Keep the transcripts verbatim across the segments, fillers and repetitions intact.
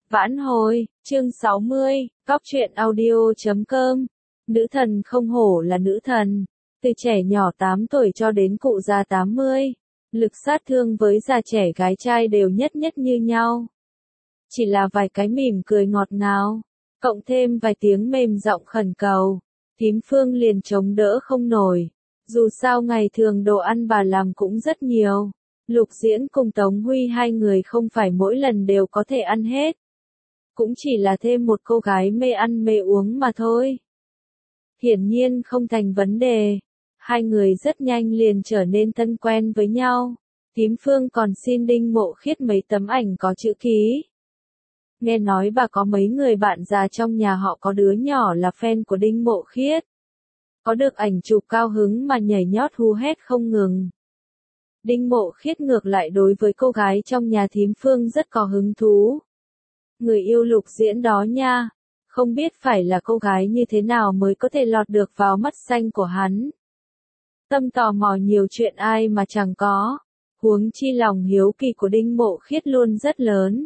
Vãn hồi, chương sáu mươi, Góc truyện audio chấm com. Nữ thần không hổ là nữ thần. Từ trẻ nhỏ tám tuổi cho đến cụ già tám mươi. Lực sát thương với già trẻ gái trai đều nhất nhất như nhau. Chỉ là vài cái mỉm cười ngọt ngào, cộng thêm vài tiếng mềm giọng khẩn cầu. Thím Phương liền chống đỡ không nổi. Dù sao ngày thường đồ ăn bà làm cũng rất nhiều. Lục Diễn cùng Tống Huy hai người không phải mỗi lần đều có thể ăn hết. Cũng chỉ là thêm một cô gái mê ăn mê uống mà thôi. Hiển nhiên không thành vấn đề. Hai người rất nhanh liền trở nên thân quen với nhau. Thím Phương còn xin Đinh Mộ Khiết mấy tấm ảnh có chữ ký. Nghe nói bà có mấy người bạn già trong nhà họ có đứa nhỏ là fan của Đinh Mộ Khiết. Có được ảnh chụp cao hứng mà nhảy nhót hú hét không ngừng. Đinh Mộ Khiết ngược lại đối với cô gái trong nhà thím Phương rất có hứng thú. Người yêu Lục Diễn đó nha, không biết phải là cô gái như thế nào mới có thể lọt được vào mắt xanh của hắn. Tâm tò mò nhiều chuyện ai mà chẳng có, huống chi lòng hiếu kỳ của Đinh Mộ Khiết luôn rất lớn.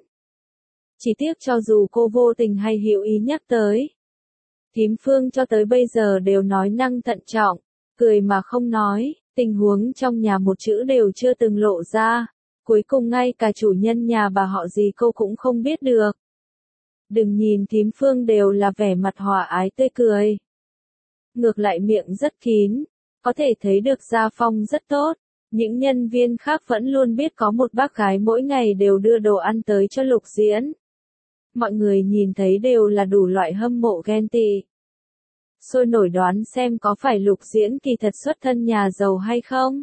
Chỉ tiếc cho dù cô vô tình hay hữu ý nhắc tới, thím Phương cho tới bây giờ đều nói năng thận trọng, cười mà không nói, tình huống trong nhà một chữ đều chưa từng lộ ra, cuối cùng ngay cả chủ nhân nhà bà họ gì cô cũng không biết được. Đừng nhìn thím Phương đều là vẻ mặt hòa ái tươi cười. Ngược lại miệng rất kín, có thể thấy được gia phong rất tốt. Những nhân viên khác vẫn luôn biết có một bác gái mỗi ngày đều đưa đồ ăn tới cho Lục Diễn. Mọi người nhìn thấy đều là đủ loại hâm mộ ghen tị. Sôi nổi đoán xem có phải Lục Diễn kỳ thật xuất thân nhà giàu hay không?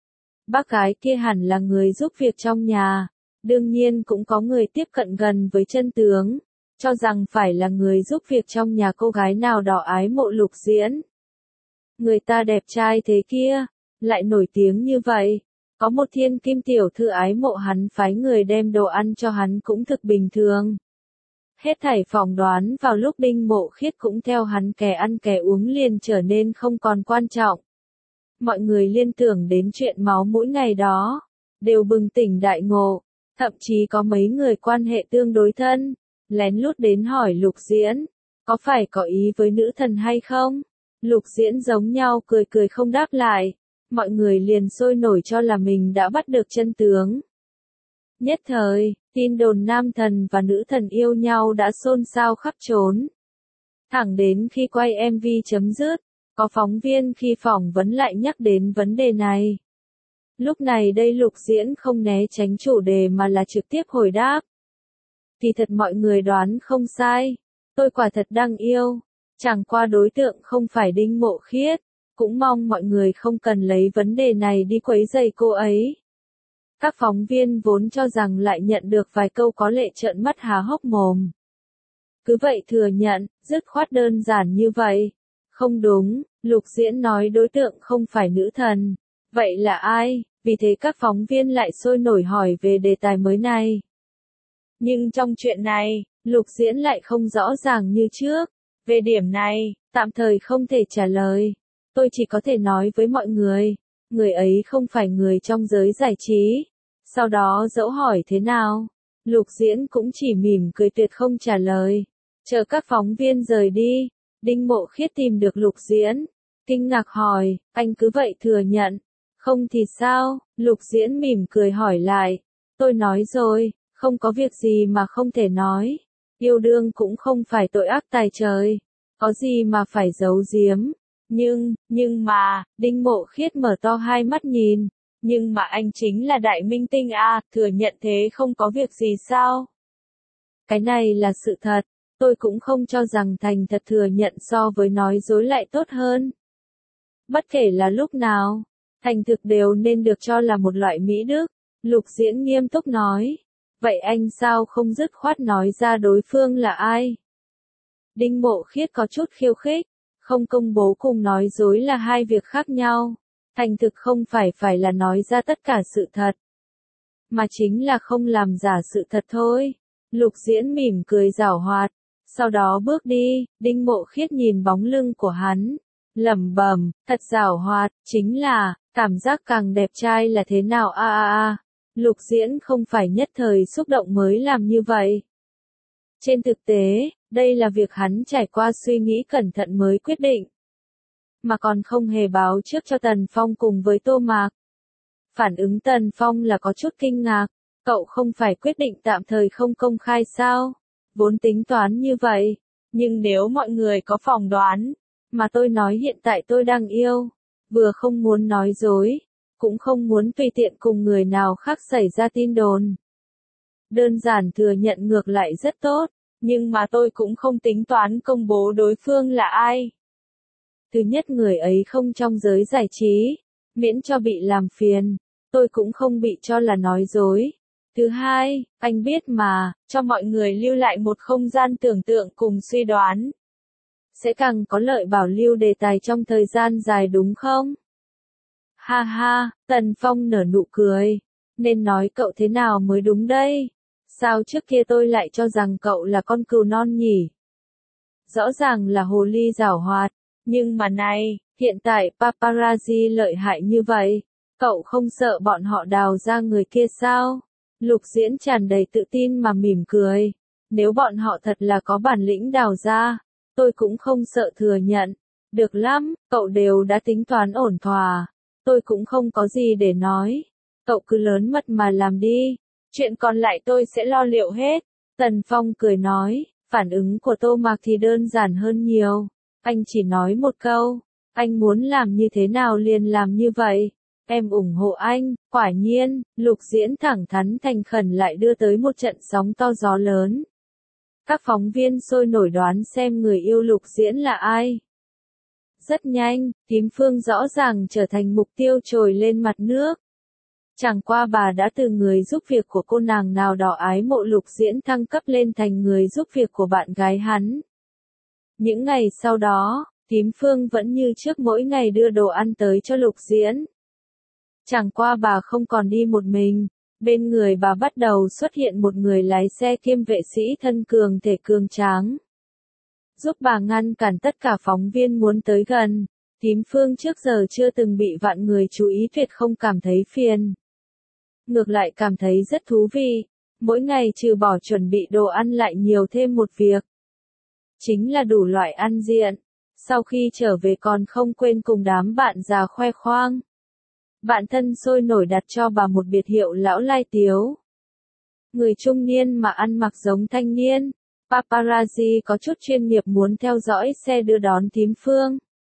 Bác gái kia hẳn là người giúp việc trong nhà. Đương nhiên cũng có người tiếp cận gần với chân tướng, cho rằng phải là người giúp việc trong nhà cô gái nào đó ái mộ Lục Diễn. Người ta đẹp trai thế kia, lại nổi tiếng như vậy. Có một thiên kim tiểu thư ái mộ hắn phái người đem đồ ăn cho hắn cũng thực bình thường. Hết thảy phỏng đoán vào lúc Đinh Mộ Khiết cũng theo hắn kẻ ăn kẻ uống liền trở nên không còn quan trọng. Mọi người liên tưởng đến chuyện máu mũi ngày đó, đều bừng tỉnh đại ngộ, thậm chí có mấy người quan hệ tương đối thân, lén lút đến hỏi Lục Diễn, có phải có ý với nữ thần hay không? Lục Diễn giống nhau cười cười không đáp lại, mọi người liền sôi nổi cho là mình đã bắt được chân tướng. Nhất thời, tin đồn nam thần và nữ thần yêu nhau đã xôn xao khắp trốn. Thẳng đến khi quay em vê chấm dứt, có phóng viên khi phỏng vấn lại nhắc đến vấn đề này. Lúc này đây Lục Diễn không né tránh chủ đề mà là trực tiếp hồi đáp. Kỳ thật mọi người đoán không sai, tôi quả thật đang yêu, chẳng qua đối tượng không phải Đinh Mộ Khiết, cũng mong mọi người không cần lấy vấn đề này đi quấy rầy cô ấy. Các phóng viên vốn cho rằng lại nhận được vài câu có lệ trợn mắt há hốc mồm. Cứ vậy thừa nhận, dứt khoát đơn giản như vậy. Không đúng, Lục Diễn nói đối tượng không phải nữ thần. Vậy là ai? Vì thế các phóng viên lại sôi nổi hỏi về đề tài mới này. Nhưng trong chuyện này, Lục Diễn lại không rõ ràng như trước. Về điểm này, tạm thời không thể trả lời. Tôi chỉ có thể nói với mọi người, người ấy không phải người trong giới giải trí. Sau đó dẫu hỏi thế nào, Lục Diễn cũng chỉ mỉm cười tuyệt không trả lời. Chờ các phóng viên rời đi, Đinh Mộ Khiết tìm được Lục Diễn. Kinh ngạc hỏi, anh cứ vậy thừa nhận. Không thì sao? Lục Diễn mỉm cười hỏi lại. Tôi nói rồi, không có việc gì mà không thể nói. Yêu đương cũng không phải tội ác tày trời. Có gì mà phải giấu giếm. Nhưng, nhưng mà, Đinh Mộ Khiết mở to hai mắt nhìn. Nhưng mà anh chính là đại minh tinh à, thừa nhận thế không có việc gì sao? Cái này là sự thật, tôi cũng không cho rằng thành thật thừa nhận so với nói dối lại tốt hơn. Bất kể là lúc nào, thành thực đều nên được cho là một loại mỹ đức, Lục Diễn nghiêm túc nói. Vậy anh sao không dứt khoát nói ra đối phương là ai? Đinh Mộ Khiết có chút khiêu khích, không công bố cùng nói dối là hai việc khác nhau. Thành thực không phải phải là nói ra tất cả sự thật, mà chính là không làm giả sự thật thôi. Lục Diễn mỉm cười giảo hoạt, sau đó bước đi. Đinh Mộ Khiết nhìn bóng lưng của hắn, lẩm bẩm, thật giảo hoạt, chính là, cảm giác càng đẹp trai là thế nào a a a. Lục Diễn không phải nhất thời xúc động mới làm như vậy. Trên thực tế, đây là việc hắn trải qua suy nghĩ cẩn thận mới quyết định. Mà còn không hề báo trước cho Tần Phong cùng với Tô Mạc. Phản ứng Tần Phong là có chút kinh ngạc, cậu không phải quyết định tạm thời không công khai sao? Vốn tính toán như vậy, nhưng nếu mọi người có phỏng đoán, mà tôi nói hiện tại tôi đang yêu, vừa không muốn nói dối, cũng không muốn tùy tiện cùng người nào khác xảy ra tin đồn. Đơn giản thừa nhận ngược lại rất tốt, nhưng mà tôi cũng không tính toán công bố đối phương là ai. Thứ nhất, người ấy không trong giới giải trí, miễn cho bị làm phiền, tôi cũng không bị cho là nói dối. Thứ hai, anh biết mà, cho mọi người lưu lại một không gian tưởng tượng cùng suy đoán. Sẽ càng có lợi bảo lưu đề tài trong thời gian dài đúng không? Ha ha, Tần Phong nở nụ cười. Nên nói cậu thế nào mới đúng đây? Sao trước kia tôi lại cho rằng cậu là con cừu non nhỉ? Rõ ràng là hồ ly giảo hoạt, nhưng mà này, hiện tại paparazzi lợi hại như vậy, cậu không sợ bọn họ đào ra người kia sao? Lục Diễn tràn đầy tự tin mà mỉm cười. Nếu bọn họ thật là có bản lĩnh đào ra, tôi cũng không sợ thừa nhận. Được lắm, cậu đều đã tính toán ổn thỏa. Tôi cũng không có gì để nói. Cậu cứ lớn mật mà làm đi. Chuyện còn lại tôi sẽ lo liệu hết. Tần Phong cười nói, phản ứng của Tô Mạc thì đơn giản hơn nhiều. Anh chỉ nói một câu, anh muốn làm như thế nào liền làm như vậy. Em ủng hộ anh. Quả nhiên, Lục Diễn thẳng thắn thành khẩn lại đưa tới một trận sóng to gió lớn. Các phóng viên sôi nổi đoán xem người yêu Lục Diễn là ai. Rất nhanh, Tím Phương rõ ràng trở thành mục tiêu trồi lên mặt nước. Chẳng qua bà đã từ người giúp việc của cô nàng nào đó ái mộ Lục Diễn thăng cấp lên thành người giúp việc của bạn gái hắn. Những ngày sau đó, Tím Phương vẫn như trước mỗi ngày đưa đồ ăn tới cho Lục Diễn. Chẳng qua bà không còn đi một mình, bên người bà bắt đầu xuất hiện một người lái xe kiêm vệ sĩ thân cường thể cường tráng. Giúp bà ngăn cản tất cả phóng viên muốn tới gần, Tím Phương trước giờ chưa từng bị vạn người chú ý tuyệt không cảm thấy phiền. Ngược lại cảm thấy rất thú vị, mỗi ngày trừ bỏ chuẩn bị đồ ăn lại nhiều thêm một việc. Chính là đủ loại ăn diện, sau khi trở về còn không quên cùng đám bạn già khoe khoang. Bạn thân sôi nổi đặt cho bà một biệt hiệu lão lai tiếu. Người trung niên mà ăn mặc giống thanh niên, paparazzi có chút chuyên nghiệp muốn theo dõi xe đưa đón Tím Phương.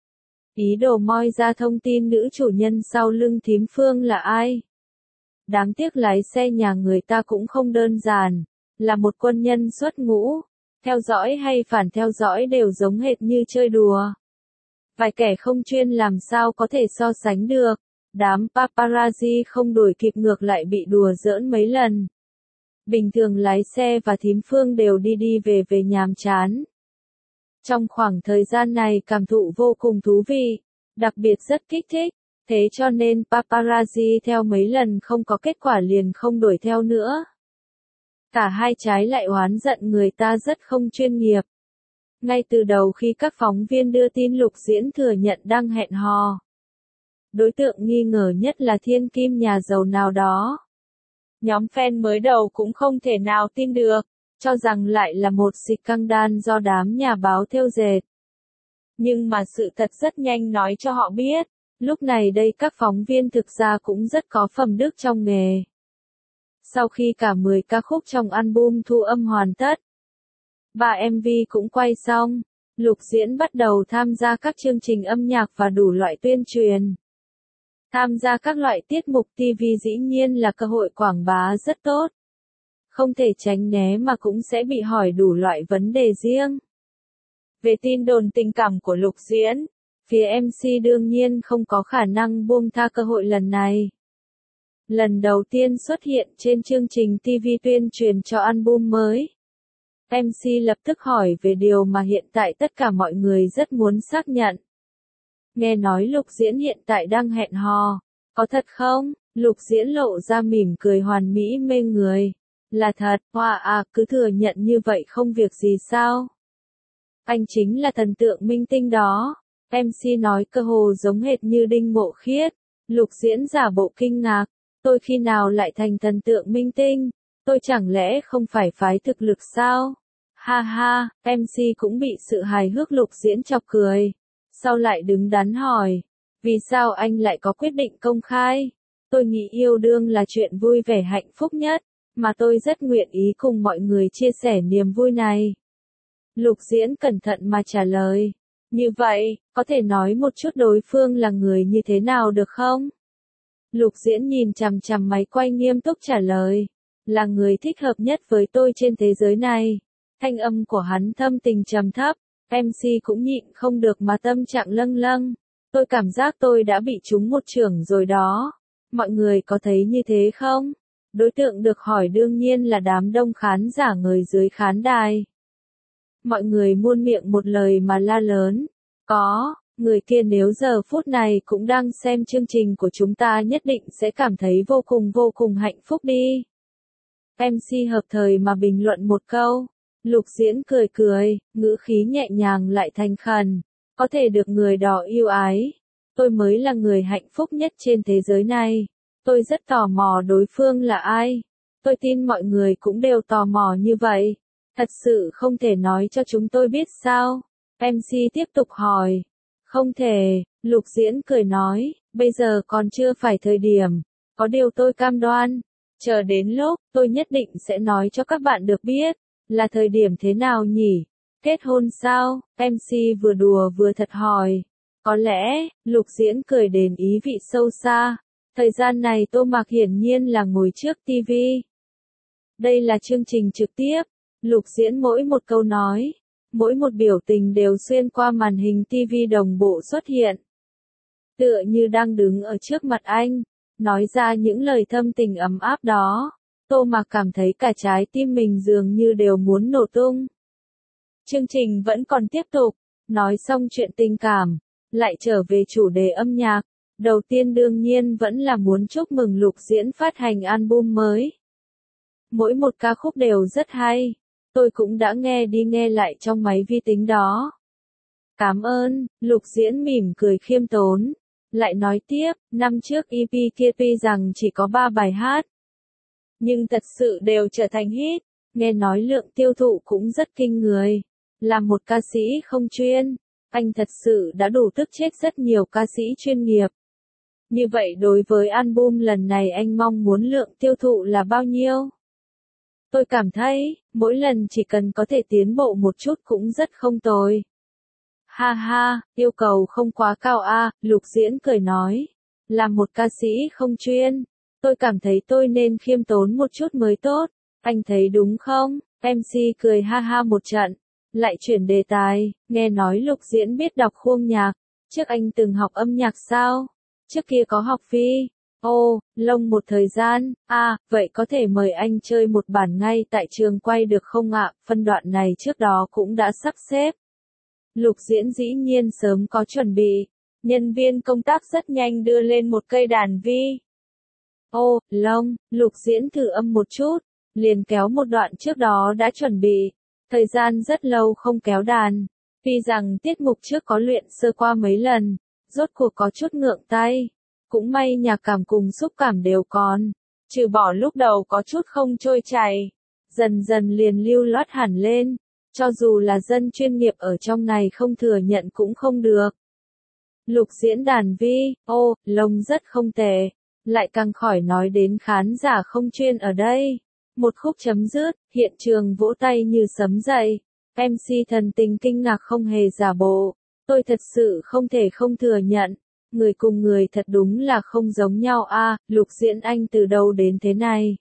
Ý đồ moi ra thông tin nữ chủ nhân sau lưng Tím Phương là ai. Đáng tiếc lái xe nhà người ta cũng không đơn giản, là một quân nhân xuất ngũ, theo dõi hay phản theo dõi đều giống hệt như chơi đùa. Vài kẻ không chuyên làm sao có thể so sánh được. Đám paparazzi không đuổi kịp ngược lại bị đùa giỡn mấy lần. Bình thường lái xe và Thím Phương đều đi đi về về nhàm chán. Trong khoảng thời gian này cảm thụ vô cùng thú vị, đặc biệt rất kích thích, thế cho nên paparazzi theo mấy lần không có kết quả liền không đuổi theo nữa. Cả hai trái lại oán giận người ta rất không chuyên nghiệp. Ngay từ đầu khi các phóng viên đưa tin Lục Diễn thừa nhận đang hẹn hò, đối tượng nghi ngờ nhất là thiên kim nhà giàu nào đó. Nhóm fan mới đầu cũng không thể nào tin được, cho rằng lại là một scandal do đám nhà báo thêu dệt. Nhưng mà sự thật rất nhanh nói cho họ biết, lúc này đây các phóng viên thực ra cũng rất có phẩm đức trong nghề. Sau khi cả mười ca khúc trong album thu âm hoàn tất, ba em vê cũng quay xong, Lục Diễn bắt đầu tham gia các chương trình âm nhạc và đủ loại tuyên truyền. Tham gia các loại tiết mục ti vi dĩ nhiên là cơ hội quảng bá rất tốt. Không thể tránh né mà cũng sẽ bị hỏi đủ loại vấn đề riêng. Về tin đồn tình cảm của Lục Diễn, phía em xê đương nhiên không có khả năng buông tha cơ hội lần này. Lần đầu tiên xuất hiện trên chương trình ti vi tuyên truyền cho album mới, em xê lập tức hỏi về điều mà hiện tại tất cả mọi người rất muốn xác nhận. Nghe nói Lục Diễn hiện tại đang hẹn hò, có thật không? Lục Diễn lộ ra mỉm cười hoàn mỹ mê người. Là thật, hoa à, cứ thừa nhận như vậy không việc gì sao? Anh chính là thần tượng minh tinh đó. em xê nói cơ hồ giống hệt như Đinh Mộ Khiết. Lục Diễn giả bộ kinh ngạc. Tôi khi nào lại thành thần tượng minh tinh? Tôi chẳng lẽ không phải phái thực lực sao? Ha ha, em xê cũng bị sự hài hước Lục Diễn chọc cười. Sau lại đứng đắn hỏi, vì sao anh lại có quyết định công khai? Tôi nghĩ yêu đương là chuyện vui vẻ hạnh phúc nhất, mà tôi rất nguyện ý cùng mọi người chia sẻ niềm vui này. Lục Diễn cẩn thận mà trả lời. Như vậy, có thể nói một chút đối phương là người như thế nào được không? Lục Diễn nhìn chằm chằm máy quay nghiêm túc trả lời. Là người thích hợp nhất với tôi trên thế giới này. Thanh âm của hắn thâm tình trầm thấp, em xê cũng nhịn không được mà tâm trạng lâng lâng. Tôi cảm giác tôi đã bị trúng một chưởng rồi đó. Mọi người có thấy như thế không? Đối tượng được hỏi đương nhiên là đám đông khán giả người dưới khán đài. Mọi người muôn miệng một lời mà la lớn. Có, người kia nếu giờ phút này cũng đang xem chương trình của chúng ta nhất định sẽ cảm thấy vô cùng vô cùng hạnh phúc đi. em xê hợp thời mà bình luận một câu. Lục Diễn cười cười, ngữ khí nhẹ nhàng lại thành khẩn. Có thể được người đó yêu ái. Tôi mới là người hạnh phúc nhất trên thế giới này. Tôi rất tò mò đối phương là ai. Tôi tin mọi người cũng đều tò mò như vậy. Thật sự không thể nói cho chúng tôi biết sao? em xê tiếp tục hỏi. Không thể, Lục Diễn cười nói, bây giờ còn chưa phải thời điểm. Có điều tôi cam đoan. Chờ đến lúc, tôi nhất định sẽ nói cho các bạn được biết. Là thời điểm thế nào nhỉ? Kết hôn sao? em xê vừa đùa vừa thật hỏi. Có lẽ, Lục Diễn cười đến ý vị sâu xa. Thời gian này Tô Mạc hiển nhiên là ngồi trước ti vi. Đây là chương trình trực tiếp. Lục Diễn mỗi một câu nói, mỗi một biểu tình đều xuyên qua màn hình ti vi đồng bộ xuất hiện. Tựa như đang đứng ở trước mặt anh, nói ra những lời thâm tình ấm áp đó. Tô Mạc cảm thấy cả trái tim mình dường như đều muốn nổ tung. Chương trình vẫn còn tiếp tục, nói xong chuyện tình cảm, lại trở về chủ đề âm nhạc. Đầu tiên đương nhiên vẫn là muốn chúc mừng Lục Diễn phát hành album mới. Mỗi một ca khúc đều rất hay. Tôi cũng đã nghe đi nghe lại trong máy vi tính đó. Cảm ơn, Lục Diễn mỉm cười khiêm tốn. Lại nói tiếp, năm trước e pê kia tuy rằng chỉ có ba bài hát. Nhưng thật sự đều trở thành hit. Nghe nói lượng tiêu thụ cũng rất kinh người. Là một ca sĩ không chuyên, anh thật sự đã đủ tức chết rất nhiều ca sĩ chuyên nghiệp. Như vậy đối với album lần này anh mong muốn lượng tiêu thụ là bao nhiêu? Tôi cảm thấy, mỗi lần chỉ cần có thể tiến bộ một chút cũng rất không tồi. Ha ha, yêu cầu không quá cao a, Lục Diễn cười nói. Là một ca sĩ không chuyên, tôi cảm thấy tôi nên khiêm tốn một chút mới tốt. Anh thấy đúng không? em xê cười ha ha một trận. Lại chuyển đề tài, nghe nói Lục Diễn biết đọc khuôn nhạc. Trước anh từng học âm nhạc sao? Trước kia có học phí. Ồ, lông một thời gian, à, vậy có thể mời anh chơi một bản ngay tại trường quay được không ạ? Phân đoạn này trước đó cũng đã sắp xếp. Lục Diễn dĩ nhiên sớm có chuẩn bị. Nhân viên công tác rất nhanh đưa lên một cây đàn vi. Ô, lông, Lục Diễn thử âm một chút, liền kéo một đoạn trước đó đã chuẩn bị. Thời gian rất lâu không kéo đàn. Tuy rằng tiết mục trước có luyện sơ qua mấy lần, rốt cuộc có chút ngượng tay. Cũng may nhạc cảm cùng xúc cảm đều còn. Trừ bỏ lúc đầu có chút không trôi chảy. Dần dần liền lưu loát hẳn lên. Cho dù là dân chuyên nghiệp ở trong này không thừa nhận cũng không được. Lục Diễn đàn vi, ô, lông rất không tệ. Lại càng khỏi nói đến khán giả không chuyên ở đây. Một khúc chấm dứt, hiện trường vỗ tay như sấm dậy. em xê thần tình kinh ngạc không hề giả bộ. Tôi thật sự không thể không thừa nhận. Người cùng người thật đúng là không giống nhau a, à, Lục Diễn anh từ đâu đến thế này.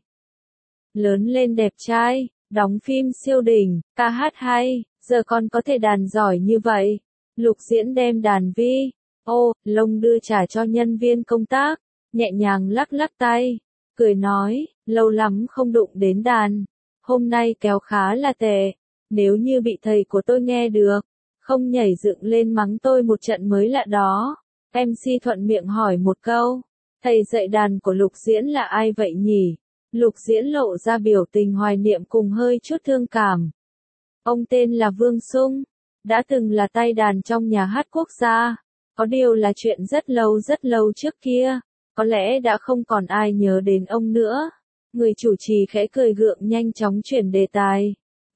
Lớn lên đẹp trai, đóng phim siêu đỉnh, ca hát hay, giờ còn có thể đàn giỏi như vậy. Lục Diễn đem đàn vi, ô, lông đưa trả cho nhân viên công tác, nhẹ nhàng lắc lắc tay, cười nói, lâu lắm không đụng đến đàn, hôm nay kéo khá là tệ, nếu như bị thầy của tôi nghe được, không nhảy dựng lên mắng tôi một trận mới lạ đó. em xê thuận miệng hỏi một câu, thầy dạy đàn của Lục Diễn là ai vậy nhỉ? Lục Diễn lộ ra biểu tình hoài niệm cùng hơi chút thương cảm. Ông tên là Vương Sung, đã từng là tay đàn trong nhà hát quốc gia, có điều là chuyện rất lâu rất lâu trước kia, có lẽ đã không còn ai nhớ đến ông nữa. Người chủ trì khẽ cười gượng nhanh chóng chuyển đề tài.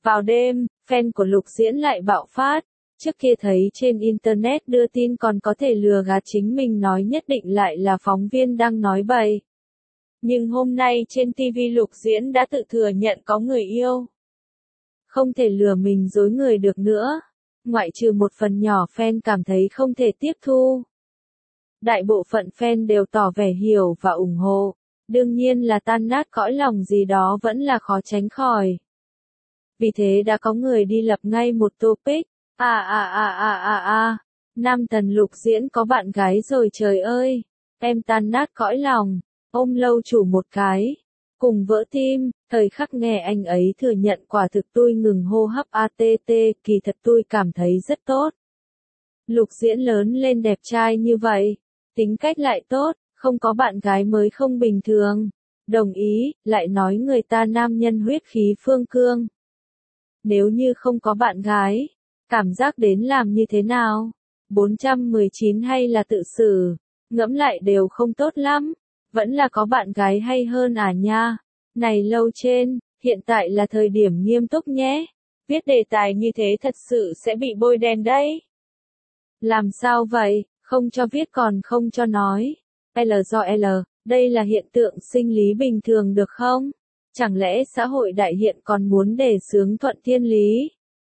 Vào đêm, fan của Lục Diễn lại bạo phát. Trước kia thấy trên Internet đưa tin còn có thể lừa gạt chính mình nói nhất định lại là phóng viên đang nói bậy. Nhưng hôm nay trên ti vi Lục Diễn đã tự thừa nhận có người yêu. Không thể lừa mình dối người được nữa. Ngoại trừ một phần nhỏ fan cảm thấy không thể tiếp thu. Đại bộ phận fan đều tỏ vẻ hiểu và ủng hộ. Đương nhiên là tan nát cõi lòng gì đó vẫn là khó tránh khỏi. Vì thế đã có người đi lập ngay một topic. À à à à à à, nam thần Lục Diễn có bạn gái rồi trời ơi. Em tan nát cõi lòng, ôm lâu chủ một cái. Cùng vỡ tim, thời khắc nghe anh ấy thừa nhận quả thực tôi ngừng hô hấp a tê tê, kỳ thật tôi cảm thấy rất tốt. Lục Diễn lớn lên đẹp trai như vậy, tính cách lại tốt, không có bạn gái mới không bình thường. Đồng ý, lại nói người ta nam nhân huyết khí phương cương. Nếu như không có bạn gái, cảm giác đến làm như thế nào? bốn trăm mười chín hay là tự xử? Ngẫm lại đều không tốt lắm. Vẫn là có bạn gái hay hơn à nha. Này lâu trên, hiện tại là thời điểm nghiêm túc nhé. Viết đề tài như thế thật sự sẽ bị bôi đen đấy. Làm sao vậy, không cho viết còn không cho nói. L do L, đây là hiện tượng sinh lý bình thường được không? Chẳng lẽ xã hội đại hiện còn muốn đề xướng thuận thiên lý?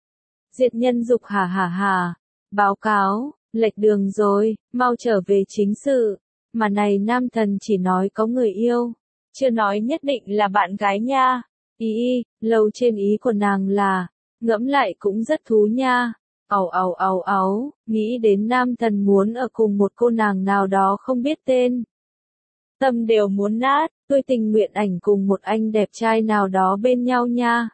Diệt nhân dục hà hà hà. Báo cáo, lệch đường rồi, mau trở về chính sự. Mà này nam thần chỉ nói có người yêu, chưa nói nhất định là bạn gái nha. Ý y, lâu trên ý của nàng là, ngẫm lại cũng rất thú nha. Ầu ầu ầu ầu, nghĩ đến nam thần muốn ở cùng một cô nàng nào đó không biết tên. Tâm đều muốn nát, tôi tình nguyện ảnh cùng một anh đẹp trai nào đó bên nhau nha.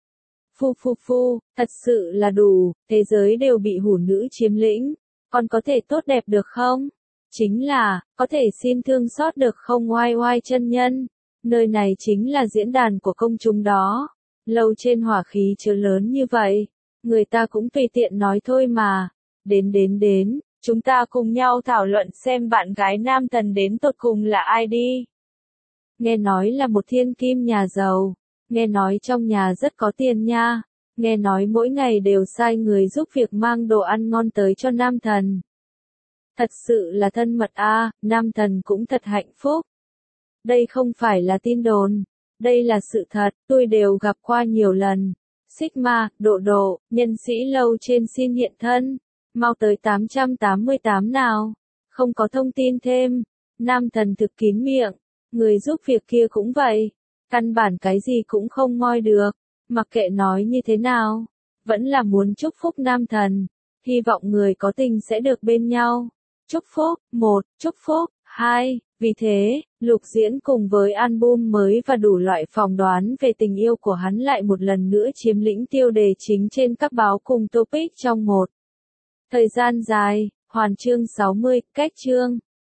Phu phu phu, thật sự là đủ, thế giới đều bị hủ nữ chiếm lĩnh, còn có thể tốt đẹp được không? Chính là, có thể xin thương xót được không oai oai chân nhân? Nơi này chính là diễn đàn của công chúng đó. Lâu trên hỏa khí chứa lớn như vậy, người ta cũng tùy tiện nói thôi mà. Đến đến đến, chúng ta cùng nhau thảo luận xem bạn gái nam thần đến tột cùng là ai đi. Nghe nói là một thiên kim nhà giàu. Nghe nói trong nhà rất có tiền nha. Nghe nói mỗi ngày đều sai người giúp việc mang đồ ăn ngon tới cho nam thần. Thật sự là thân mật a, à, nam thần cũng thật hạnh phúc. Đây không phải là tin đồn. Đây là sự thật, tôi đều gặp qua nhiều lần. Sigma, độ độ, nhân sĩ lâu trên xin hiện thân. Mau tới tám trăm tám mươi tám nào. Không có thông tin thêm. Nam thần thực kín miệng. Người giúp việc kia cũng vậy. Căn bản cái gì cũng không moi được. Mặc kệ nói như thế nào. Vẫn là muốn chúc phúc nam thần. Hy vọng người có tình sẽ được bên nhau. Chúc phúc, một, chúc phúc, hai. Vì thế, Lục Diễn cùng với album mới và đủ loại phỏng đoán về tình yêu của hắn lại một lần nữa chiếm lĩnh tiêu đề chính trên các báo cùng topic trong một thời gian dài. Hoàn chương sáu mươi, cách chương.